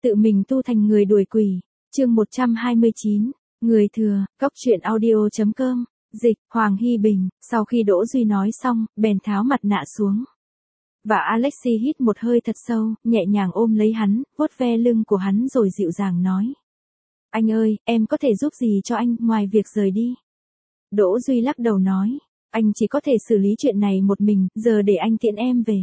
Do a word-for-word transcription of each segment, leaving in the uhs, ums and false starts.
tự mình tu thành người đuổi quỷ. Chương một trăm hai mươi chín, người thừa, góc truyện audio chấm com, dịch, Hoàng Hy Bình. Sau khi Đỗ Duy nói xong, bèn tháo mặt nạ xuống. Và Alexi hít một hơi thật sâu, nhẹ nhàng ôm lấy hắn, vuốt ve lưng của hắn rồi dịu dàng nói. Anh ơi, em có thể giúp gì cho anh, ngoài việc rời đi? Đỗ Duy lắc đầu nói, anh chỉ có thể xử lý chuyện này một mình, giờ để anh tiễn em về.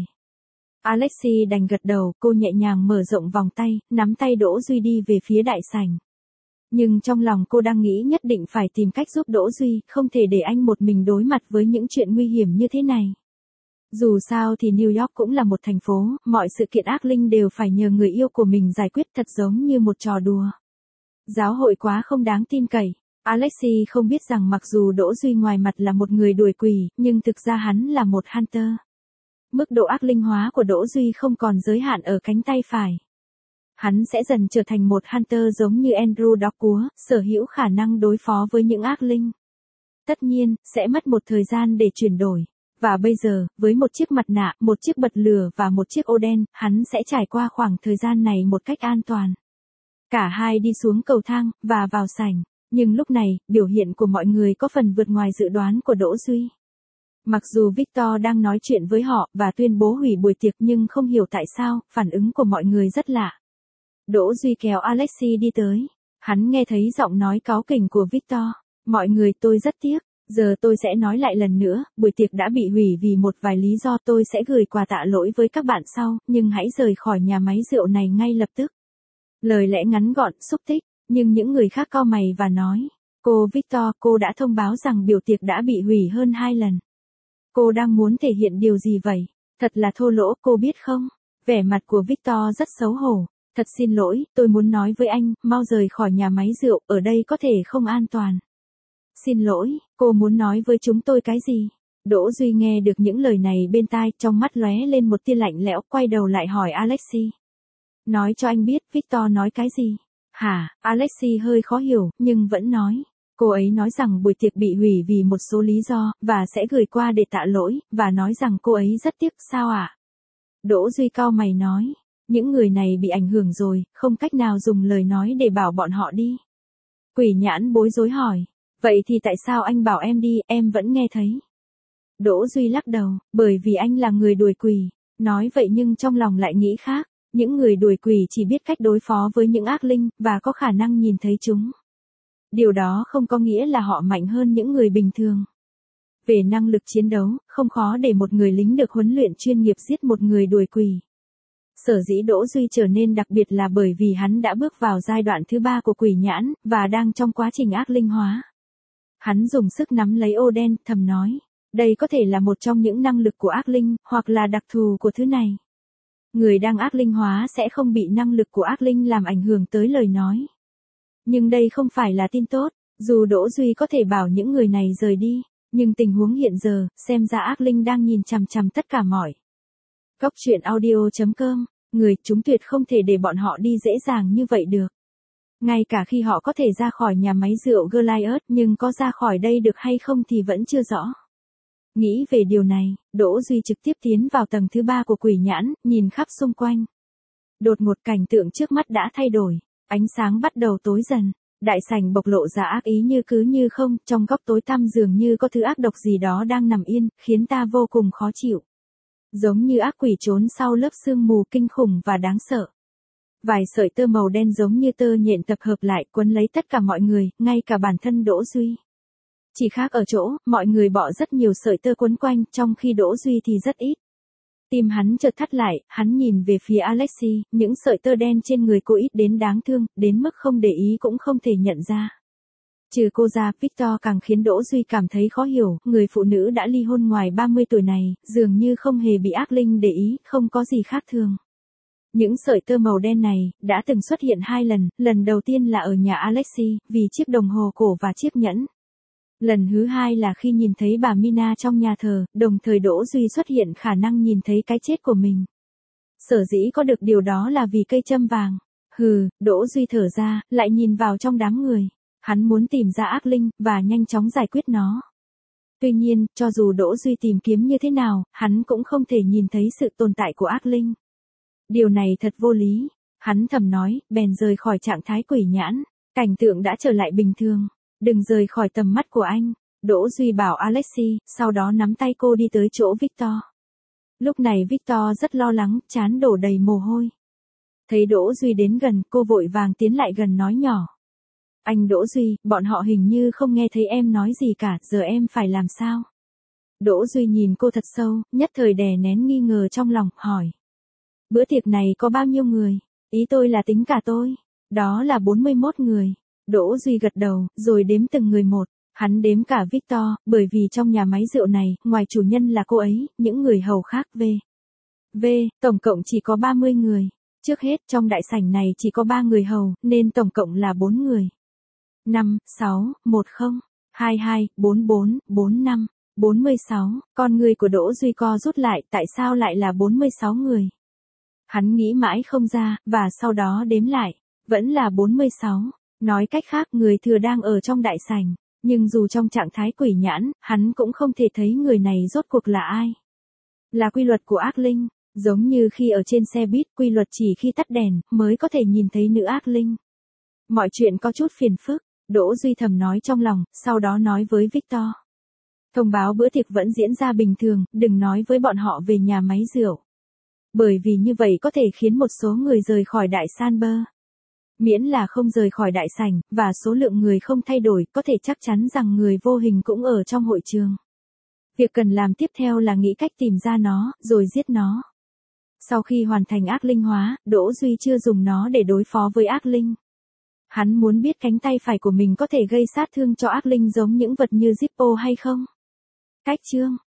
Alexi đành gật đầu, cô nhẹ nhàng mở rộng vòng tay, nắm tay Đỗ Duy đi về phía đại sảnh. Nhưng trong lòng cô đang nghĩ nhất định phải tìm cách giúp Đỗ Duy, không thể để anh một mình đối mặt với những chuyện nguy hiểm như thế này. Dù sao thì New York cũng là một thành phố, mọi sự kiện ác linh đều phải nhờ người yêu của mình giải quyết, thật giống như một trò đùa. Giáo hội quá không đáng tin cậy. Alexi không biết rằng mặc dù Đỗ Duy ngoài mặt là một người đuổi quỷ, nhưng thực ra hắn là một hunter. Mức độ ác linh hóa của Đỗ Duy không còn giới hạn ở cánh tay phải. Hắn sẽ dần trở thành một hunter giống như Andrew Đóc Cúa, sở hữu khả năng đối phó với những ác linh. Tất nhiên, sẽ mất một thời gian để chuyển đổi. Và bây giờ, với một chiếc mặt nạ, một chiếc bật lửa và một chiếc ô đen, hắn sẽ trải qua khoảng thời gian này một cách an toàn. Cả hai đi xuống cầu thang, và vào sảnh. Nhưng lúc này, biểu hiện của mọi người có phần vượt ngoài dự đoán của Đỗ Duy. Mặc dù Victor đang nói chuyện với họ và tuyên bố hủy buổi tiệc nhưng không hiểu tại sao, phản ứng của mọi người rất lạ. Đỗ Duy kéo Alexi đi tới. Hắn nghe thấy giọng nói cáu kỉnh của Victor. Mọi người, tôi rất tiếc. Giờ tôi sẽ nói lại lần nữa, buổi tiệc đã bị hủy vì một vài lý do, tôi sẽ gửi quà tạ lỗi với các bạn sau, nhưng hãy rời khỏi nhà máy rượu này ngay lập tức. Lời lẽ ngắn gọn, xúc tích, nhưng những người khác cau mày và nói, cô Victor, cô đã thông báo rằng biểu tiệc đã bị hủy hơn hai lần. Cô đang muốn thể hiện điều gì vậy? Thật là thô lỗ, cô biết không? Vẻ mặt của Victor rất xấu hổ. Thật xin lỗi, tôi muốn nói với anh, mau rời khỏi nhà máy rượu, ở đây có thể không an toàn. Xin lỗi, cô muốn nói với chúng tôi cái gì? Đỗ Duy nghe được những lời này bên tai, trong mắt lóe lên một tia lạnh lẽo, quay đầu lại hỏi Alexi. Nói cho anh biết, Victor nói cái gì? Hả? Alexi hơi khó hiểu, nhưng vẫn nói. Cô ấy nói rằng buổi tiệc bị hủy vì một số lý do, và sẽ gửi qua để tạ lỗi, và nói rằng cô ấy rất tiếc, sao ạ? À? Đỗ Duy cau mày nói. Những người này bị ảnh hưởng rồi, không cách nào dùng lời nói để bảo bọn họ đi. Quỷ Nhãn bối rối hỏi. Vậy thì tại sao anh bảo em đi, em vẫn nghe thấy. Đỗ Duy lắc đầu, bởi vì anh là người đuổi quỷ. Nói vậy nhưng trong lòng lại nghĩ khác. Những người đuổi quỷ chỉ biết cách đối phó với những ác linh, và có khả năng nhìn thấy chúng. Điều đó không có nghĩa là họ mạnh hơn những người bình thường. Về năng lực chiến đấu, không khó để một người lính được huấn luyện chuyên nghiệp giết một người đuổi quỷ. Sở dĩ Đỗ Duy trở nên đặc biệt là bởi vì hắn đã bước vào giai đoạn thứ ba của Quỷ Nhãn, và đang trong quá trình ác linh hóa. Hắn dùng sức nắm lấy ô đen, thầm nói, đây có thể là một trong những năng lực của ác linh, hoặc là đặc thù của thứ này. Người đang ác linh hóa sẽ không bị năng lực của ác linh làm ảnh hưởng tới lời nói. Nhưng đây không phải là tin tốt, dù Đỗ Duy có thể bảo những người này rời đi, nhưng tình huống hiện giờ, xem ra ác linh đang nhìn chằm chằm tất cả mọi. Góc truyện audio chấm com, người, chúng tuyệt không thể để bọn họ đi dễ dàng như vậy được. Ngay cả khi họ có thể ra khỏi nhà máy rượu Goliath, nhưng có ra khỏi đây được hay không thì vẫn chưa rõ. Nghĩ về điều này, Đỗ Duy trực tiếp tiến vào tầng thứ ba của Quỷ Nhãn, nhìn khắp xung quanh. Đột ngột cảnh tượng trước mắt đã thay đổi, ánh sáng bắt đầu tối dần, đại sảnh bộc lộ ra ác ý như cứ như không, trong góc tối tăm dường như có thứ ác độc gì đó đang nằm yên, khiến ta vô cùng khó chịu. Giống như ác quỷ trốn sau lớp sương mù kinh khủng và đáng sợ. Vài sợi tơ màu đen giống như tơ nhện tập hợp lại quấn lấy tất cả mọi người, ngay cả bản thân Đỗ Duy. Chỉ khác ở chỗ, mọi người bỏ rất nhiều sợi tơ quấn quanh, trong khi Đỗ Duy thì rất ít. Tim hắn chợt thắt lại, hắn nhìn về phía Alexi, những sợi tơ đen trên người cô ít đến đáng thương, đến mức không để ý cũng không thể nhận ra. Trừ cô ra, Victor càng khiến Đỗ Duy cảm thấy khó hiểu, người phụ nữ đã ly hôn ngoài ba mươi tuổi này, dường như không hề bị ác linh để ý, không có gì khác thường. Những sợi tơ màu đen này, đã từng xuất hiện hai lần, lần đầu tiên là ở nhà Alexi, vì chiếc đồng hồ cổ và chiếc nhẫn. Lần thứ hai là khi nhìn thấy bà Mina trong nhà thờ, đồng thời Đỗ Duy xuất hiện khả năng nhìn thấy cái chết của mình. Sở dĩ có được điều đó là vì cây châm vàng. Hừ, Đỗ Duy thở ra, lại nhìn vào trong đám người. Hắn muốn tìm ra ác linh, và nhanh chóng giải quyết nó. Tuy nhiên, cho dù Đỗ Duy tìm kiếm như thế nào, hắn cũng không thể nhìn thấy sự tồn tại của ác linh. Điều này thật vô lý. Hắn thầm nói, bèn rời khỏi trạng thái quỷ nhãn. Cảnh tượng đã trở lại bình thường. Đừng rời khỏi tầm mắt của anh. Đỗ Duy bảo Alexi, sau đó nắm tay cô đi tới chỗ Victor. Lúc này Victor rất lo lắng, trán đổ đầy mồ hôi. Thấy Đỗ Duy đến gần, cô vội vàng tiến lại gần nói nhỏ. Anh Đỗ Duy, bọn họ hình như không nghe thấy em nói gì cả, giờ em phải làm sao? Đỗ Duy nhìn cô thật sâu, nhất thời đè nén nghi ngờ trong lòng, hỏi. Bữa tiệc này có bao nhiêu người? Ý tôi là tính cả tôi. Đó là bốn mươi mốt người. Đỗ Duy gật đầu, rồi đếm từng người một. Hắn đếm cả Victor, bởi vì trong nhà máy rượu này, ngoài chủ nhân là cô ấy, những người hầu khác về. V, tổng cộng chỉ có ba mươi người. Trước hết, trong đại sảnh này chỉ có ba người hầu, nên tổng cộng là bốn người. năm, sáu, một không, hai hai, bốn bốn, bốn năm, bốn mươi sáu, con người của Đỗ Duy co rút lại, tại sao lại là bốn mươi sáu người? Hắn nghĩ mãi không ra, và sau đó đếm lại, vẫn là bốn mươi sáu. Nói cách khác người thừa đang ở trong đại sảnh, nhưng dù trong trạng thái quỷ nhãn, hắn cũng không thể thấy người này rốt cuộc là ai. Là quy luật của ác linh, giống như khi ở trên xe buýt, quy luật chỉ khi tắt đèn, mới có thể nhìn thấy nữ ác linh. Mọi chuyện có chút phiền phức, Đỗ Duy thầm nói trong lòng, sau đó nói với Victor. Thông báo bữa tiệc vẫn diễn ra bình thường, đừng nói với bọn họ về nhà máy rượu. Bởi vì như vậy có thể khiến một số người rời khỏi đại Sanber. Miễn là không rời khỏi đại sảnh, và số lượng người không thay đổi, có thể chắc chắn rằng người vô hình cũng ở trong hội trường. Việc cần làm tiếp theo là nghĩ cách tìm ra nó, rồi giết nó. Sau khi hoàn thành ác linh hóa, Đỗ Duy chưa dùng nó để đối phó với ác linh. Hắn muốn biết cánh tay phải của mình có thể gây sát thương cho ác linh giống những vật như Zippo hay không. Cách chương